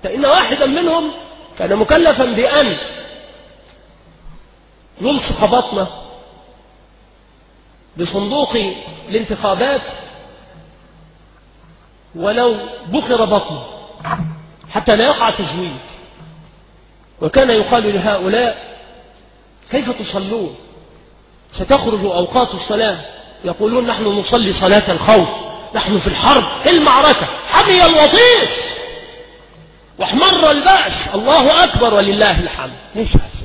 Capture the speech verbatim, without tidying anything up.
حتى إن واحدا منهم كان مكلفا بأن يلصق بطنه بصندوق الانتخابات ولو بخر بطنه حتى لا يقع تزوير. وكان يقال لهؤلاء كيف تصلون؟ ستخرج أوقات الصلاة، يقولون نحن نصلي صلاة الخوف، نحن في الحرب، في المعركة، حمي الوطيس واحمر البأس، الله أكبر ولله الحمد. ايش هذا؟